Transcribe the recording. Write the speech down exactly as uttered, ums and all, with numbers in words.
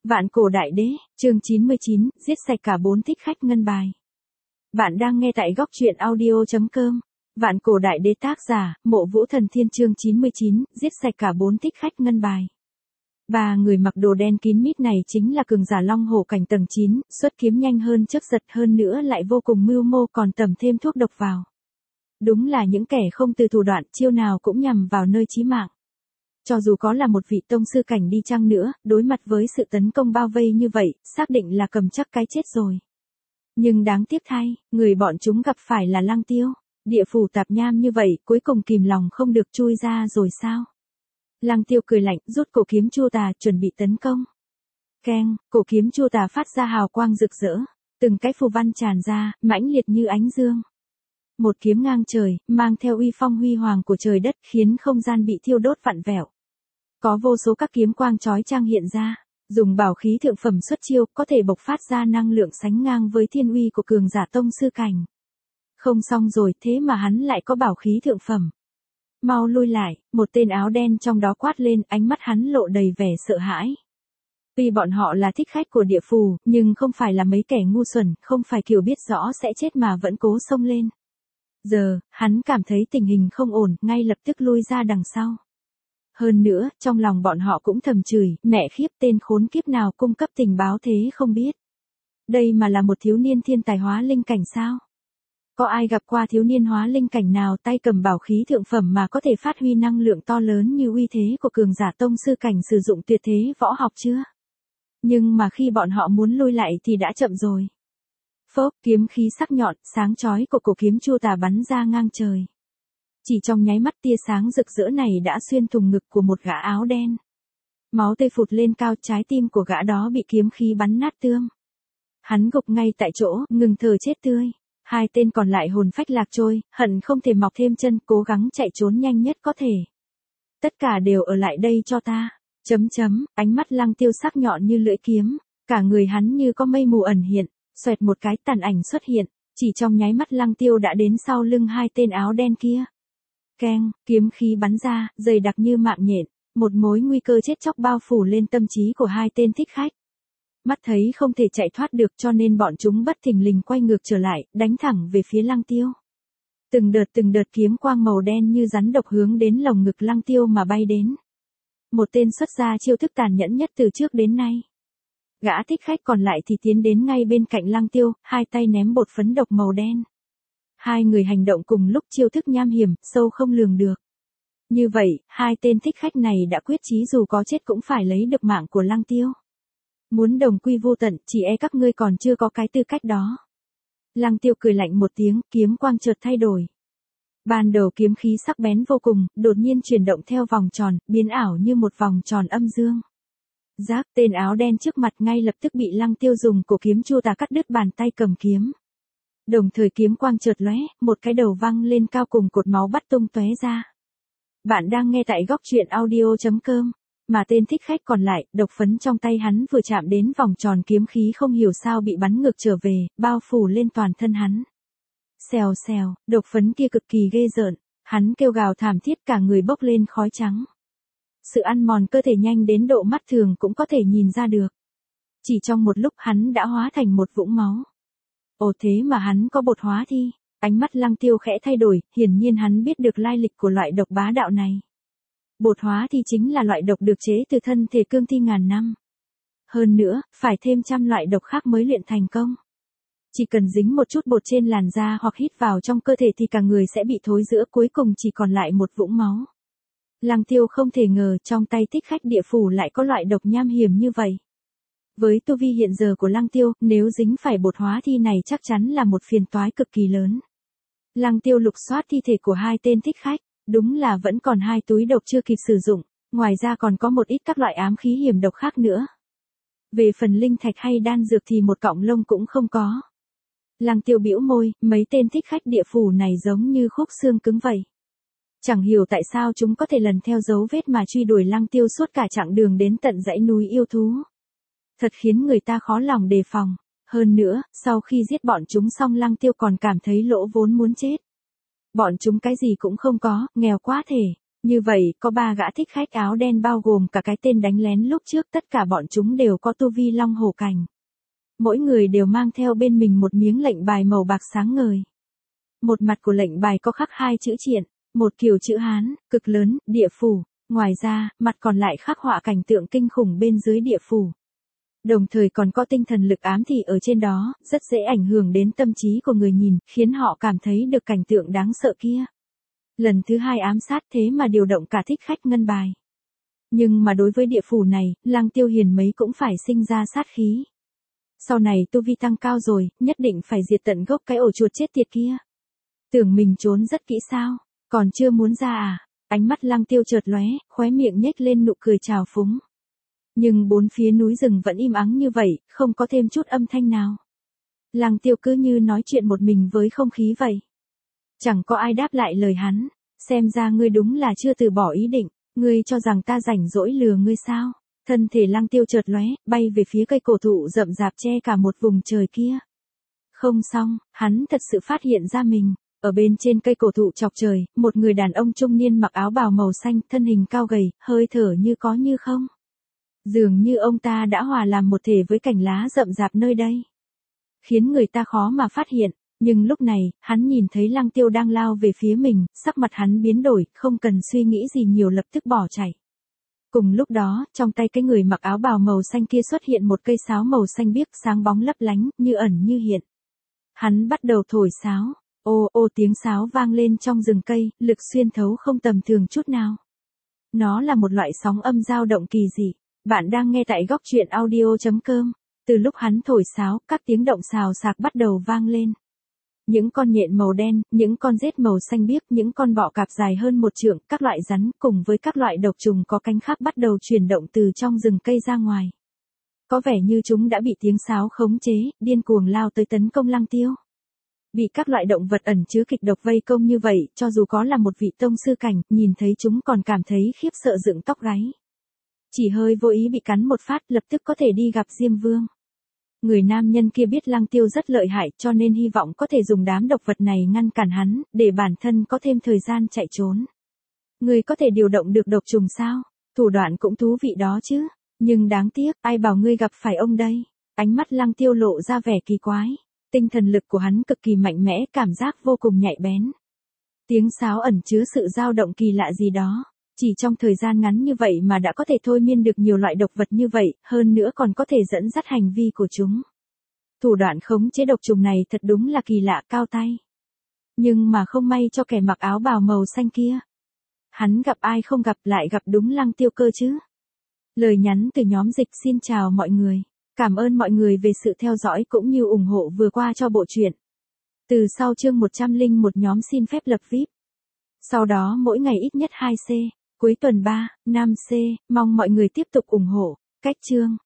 Vạn cổ đại đế, chương chín mươi chín, giết sạch cả bốn thích khách ngân bài. Bạn đang nghe tại góc truyện audio chấm com. Vạn cổ đại đế tác giả, Mộ Vũ Thần Thiên chương chín mươi chín, giết sạch cả bốn thích khách ngân bài. Ba người mặc đồ đen kín mít này chính là cường giả long hổ cảnh tầng chín, xuất kiếm nhanh hơn chớp giật hơn nữa lại vô cùng mưu mô còn tẩm thêm thuốc độc vào. Đúng là những kẻ không từ thủ đoạn, chiêu nào cũng nhằm vào nơi chí mạng. Cho dù có là một vị tông sư cảnh đi chăng nữa, đối mặt với sự tấn công bao vây như vậy, xác định là cầm chắc cái chết rồi. Nhưng đáng tiếc thay, người bọn chúng gặp phải là Lăng Tiêu, địa phủ tạp nham như vậy, cuối cùng kìm lòng không được chui ra rồi sao? Lăng Tiêu cười lạnh, rút cổ kiếm Chu Tà, chuẩn bị tấn công. Keng, cổ kiếm Chu Tà phát ra hào quang rực rỡ, từng cái phù văn tràn ra, mãnh liệt như ánh dương. Một kiếm ngang trời, mang theo uy phong huy hoàng của trời đất, khiến không gian bị thiêu đốt vặn vẹo. Có vô số các kiếm quang chói chang hiện ra, dùng bảo khí thượng phẩm xuất chiêu, có thể bộc phát ra năng lượng sánh ngang với thiên uy của cường giả tông sư cảnh. Không xong rồi, thế mà hắn lại có bảo khí thượng phẩm. Mau lui lại, một tên áo đen trong đó quát lên, ánh mắt hắn lộ đầy vẻ sợ hãi. Tuy bọn họ là thích khách của địa phủ, nhưng không phải là mấy kẻ ngu xuẩn, không phải kiểu biết rõ sẽ chết mà vẫn cố xông lên. Giờ, hắn cảm thấy tình hình không ổn, ngay lập tức lui ra đằng sau. Hơn nữa, trong lòng bọn họ cũng thầm chửi, mẹ khiếp tên khốn kiếp nào cung cấp tình báo thế không biết. Đây mà là một thiếu niên thiên tài hóa linh cảnh sao? Có ai gặp qua thiếu niên hóa linh cảnh nào tay cầm bảo khí thượng phẩm mà có thể phát huy năng lượng to lớn như uy thế của cường giả tông sư cảnh sử dụng tuyệt thế võ học chưa? Nhưng mà khi bọn họ muốn lui lại thì đã chậm rồi. Phốc, kiếm khí sắc nhọn, sáng chói của cổ kiếm Chu Tà bắn ra ngang trời. Chỉ trong nháy mắt tia sáng rực rỡ này đã xuyên thủng ngực của một gã áo đen. Máu tươi phụt lên cao, trái tim của gã đó bị kiếm khí bắn nát tương. Hắn gục ngay tại chỗ, ngừng thở chết tươi. Hai tên còn lại hồn phách lạc trôi, hận không thể mọc thêm chân, cố gắng chạy trốn nhanh nhất có thể. Tất cả đều ở lại đây cho ta. Chấm chấm, ánh mắt Lăng Tiêu sắc nhọn như lưỡi kiếm, cả người hắn như có mây mù ẩn hiện, xoẹt một cái tàn ảnh xuất hiện, chỉ trong nháy mắt Lăng Tiêu đã đến sau lưng hai tên áo đen kia. Keng, kiếm khí bắn ra, dày đặc như mạng nhện, một mối nguy cơ chết chóc bao phủ lên tâm trí của hai tên thích khách. Mắt thấy không thể chạy thoát được cho nên bọn chúng bất thình lình quay ngược trở lại, đánh thẳng về phía Lăng Tiêu. Từng đợt từng đợt kiếm quang màu đen như rắn độc hướng đến lồng ngực Lăng Tiêu mà bay đến. Một tên xuất ra chiêu thức tàn nhẫn nhất từ trước đến nay. Gã thích khách còn lại thì tiến đến ngay bên cạnh Lăng Tiêu, hai tay ném bột phấn độc màu đen. Hai người hành động cùng lúc, chiêu thức nham hiểm, sâu không lường được. Như vậy, hai tên thích khách này đã quyết chí dù có chết cũng phải lấy được mạng của Lăng Tiêu. Muốn đồng quy vô tận, chỉ e các ngươi còn chưa có cái tư cách đó. Lăng Tiêu cười lạnh một tiếng, kiếm quang chợt thay đổi. Ban đầu kiếm khí sắc bén vô cùng, đột nhiên chuyển động theo vòng tròn, biến ảo như một vòng tròn âm dương. Giác, tên áo đen trước mặt ngay lập tức bị Lăng Tiêu dùng cổ kiếm Chu Tà cắt đứt bàn tay cầm kiếm. Đồng thời kiếm quang chợt lóe, một cái đầu văng lên cao cùng cột máu bắt tung tóe ra. Bạn đang nghe tại góc truyện audio chấm com, mà tên thích khách còn lại, độc phấn trong tay hắn vừa chạm đến vòng tròn kiếm khí không hiểu sao bị bắn ngược trở về, bao phủ lên toàn thân hắn. Xèo xèo, độc phấn kia cực kỳ ghê rợn, hắn kêu gào thảm thiết cả người bốc lên khói trắng. Sự ăn mòn cơ thể nhanh đến độ mắt thường cũng có thể nhìn ra được. Chỉ trong một lúc hắn đã hóa thành một vũng máu. Ồ thế mà hắn có bột hóa thi, ánh mắt Lăng Tiêu khẽ thay đổi, hiển nhiên hắn biết được lai lịch của loại độc bá đạo này. Bột hóa thi chính là loại độc được chế từ thân thể cương thi ngàn năm. Hơn nữa, phải thêm trăm loại độc khác mới luyện thành công. Chỉ cần dính một chút bột trên làn da hoặc hít vào trong cơ thể thì cả người sẽ bị thối rữa, cuối cùng chỉ còn lại một vũng máu. Lăng Tiêu không thể ngờ trong tay thích khách địa phủ lại có loại độc nham hiểm như vậy. Với tu vi hiện giờ của Lăng Tiêu, nếu dính phải bột hóa thi này chắc chắn là một phiền toái cực kỳ lớn. Lăng Tiêu lục soát thi thể của hai tên thích khách, đúng là vẫn còn hai túi độc chưa kịp sử dụng, ngoài ra còn có một ít các loại ám khí hiểm độc khác nữa. Về phần linh thạch hay đan dược thì một cọng lông cũng không có. Lăng Tiêu bĩu môi, mấy tên thích khách địa phủ này giống như khúc xương cứng vậy. Chẳng hiểu tại sao chúng có thể lần theo dấu vết mà truy đuổi Lăng Tiêu suốt cả chặng đường đến tận dãy núi yêu thú. Thật khiến người ta khó lòng đề phòng. Hơn nữa, sau khi giết bọn chúng xong Lăng Tiêu còn cảm thấy lỗ vốn muốn chết. Bọn chúng cái gì cũng không có, nghèo quá thể. Như vậy, có ba gã thích khách áo đen bao gồm cả cái tên đánh lén lúc trước, tất cả bọn chúng đều có tu vi long hổ cảnh. Mỗi người đều mang theo bên mình một miếng lệnh bài màu bạc sáng ngời. Một mặt của lệnh bài có khắc hai chữ triện, một kiểu chữ Hán, cực lớn, địa phủ. Ngoài ra, mặt còn lại khắc họa cảnh tượng kinh khủng bên dưới địa phủ. Đồng thời còn có tinh thần lực ám thị ở trên đó, rất dễ ảnh hưởng đến tâm trí của người nhìn, khiến họ cảm thấy được cảnh tượng đáng sợ kia. Lần thứ hai ám sát thế mà điều động cả thích khách ngân bài. Nhưng mà đối với địa phủ này, Lăng Tiêu Hiền mấy cũng phải sinh ra sát khí. Sau này tu vi tăng cao rồi, nhất định phải diệt tận gốc cái ổ chuột chết tiệt kia. Tưởng mình trốn rất kỹ sao, còn chưa muốn ra à? Ánh mắt Lăng Tiêu chợt lóe, khóe miệng nhếch lên nụ cười trào phúng. Nhưng bốn phía núi rừng vẫn im ắng như vậy, không có thêm chút âm thanh nào. Lăng Tiêu cứ như nói chuyện một mình với không khí vậy. Chẳng có ai đáp lại lời hắn. Xem ra ngươi đúng là chưa từ bỏ ý định, ngươi cho rằng ta rảnh rỗi lừa ngươi sao? Thân thể Lăng Tiêu chợt lóe, bay về phía cây cổ thụ rậm rạp che cả một vùng trời kia. Không xong, hắn thật sự phát hiện ra mình. Ở bên trên cây cổ thụ chọc trời, một người đàn ông trung niên mặc áo bào màu xanh, thân hình cao gầy, hơi thở như có như không. Dường như ông ta đã hòa làm một thể với cành lá rậm rạp nơi đây. Khiến người ta khó mà phát hiện, nhưng lúc này, hắn nhìn thấy Lăng Tiêu đang lao về phía mình, sắc mặt hắn biến đổi, không cần suy nghĩ gì nhiều lập tức bỏ chạy. Cùng lúc đó, trong tay cái người mặc áo bào màu xanh kia xuất hiện một cây sáo màu xanh biếc sáng bóng lấp lánh, như ẩn như hiện. Hắn bắt đầu thổi sáo. Ô ô tiếng sáo vang lên trong rừng cây, lực xuyên thấu không tầm thường chút nào. Nó là một loại sóng âm dao động kỳ dị. Bạn đang nghe tại góc truyện audio chấm com. Từ lúc hắn thổi sáo, các tiếng động xào xạc bắt đầu vang lên. Những con nhện màu đen, những con rết màu xanh biếc, những con bọ cạp dài hơn một trượng, các loại rắn cùng với các loại độc trùng có cánh khác bắt đầu chuyển động từ trong rừng cây ra ngoài. Có vẻ như chúng đã bị tiếng sáo khống chế, điên cuồng lao tới tấn công Lăng Tiêu. Bị các loại động vật ẩn chứa kịch độc vây công như vậy, cho dù có là một vị tông sư cảnh, nhìn thấy chúng còn cảm thấy khiếp sợ dựng tóc gáy. Chỉ hơi vô ý bị cắn một phát, lập tức có thể đi gặp Diêm Vương. Người nam nhân kia biết Lăng Tiêu rất lợi hại, cho nên hy vọng có thể dùng đám độc vật này ngăn cản hắn, để bản thân có thêm thời gian chạy trốn. Người có thể điều động được độc trùng sao? Thủ đoạn cũng thú vị đó chứ. Nhưng đáng tiếc, ai bảo ngươi gặp phải ông đây? Ánh mắt Lăng Tiêu lộ ra vẻ kỳ quái. Tinh thần lực của hắn cực kỳ mạnh mẽ, cảm giác vô cùng nhạy bén. Tiếng sáo ẩn chứa sự dao động kỳ lạ gì đó. Chỉ trong thời gian ngắn như vậy mà đã có thể thôi miên được nhiều loại độc vật như vậy, hơn nữa còn có thể dẫn dắt hành vi của chúng. Thủ đoạn khống chế độc trùng này thật đúng là kỳ lạ cao tay. Nhưng mà không may cho kẻ mặc áo bào màu xanh kia. Hắn gặp ai không gặp lại gặp đúng Lăng Tiêu cơ chứ. Lời nhắn từ nhóm dịch xin chào mọi người. Cảm ơn mọi người về sự theo dõi cũng như ủng hộ vừa qua cho bộ truyện. Từ sau chương một trăm lẻ một nhóm xin phép lập vi ai pi. Sau đó mỗi ngày ít nhất hai C, cuối tuần ba, năm C, mong mọi người tiếp tục ủng hộ. Cách chương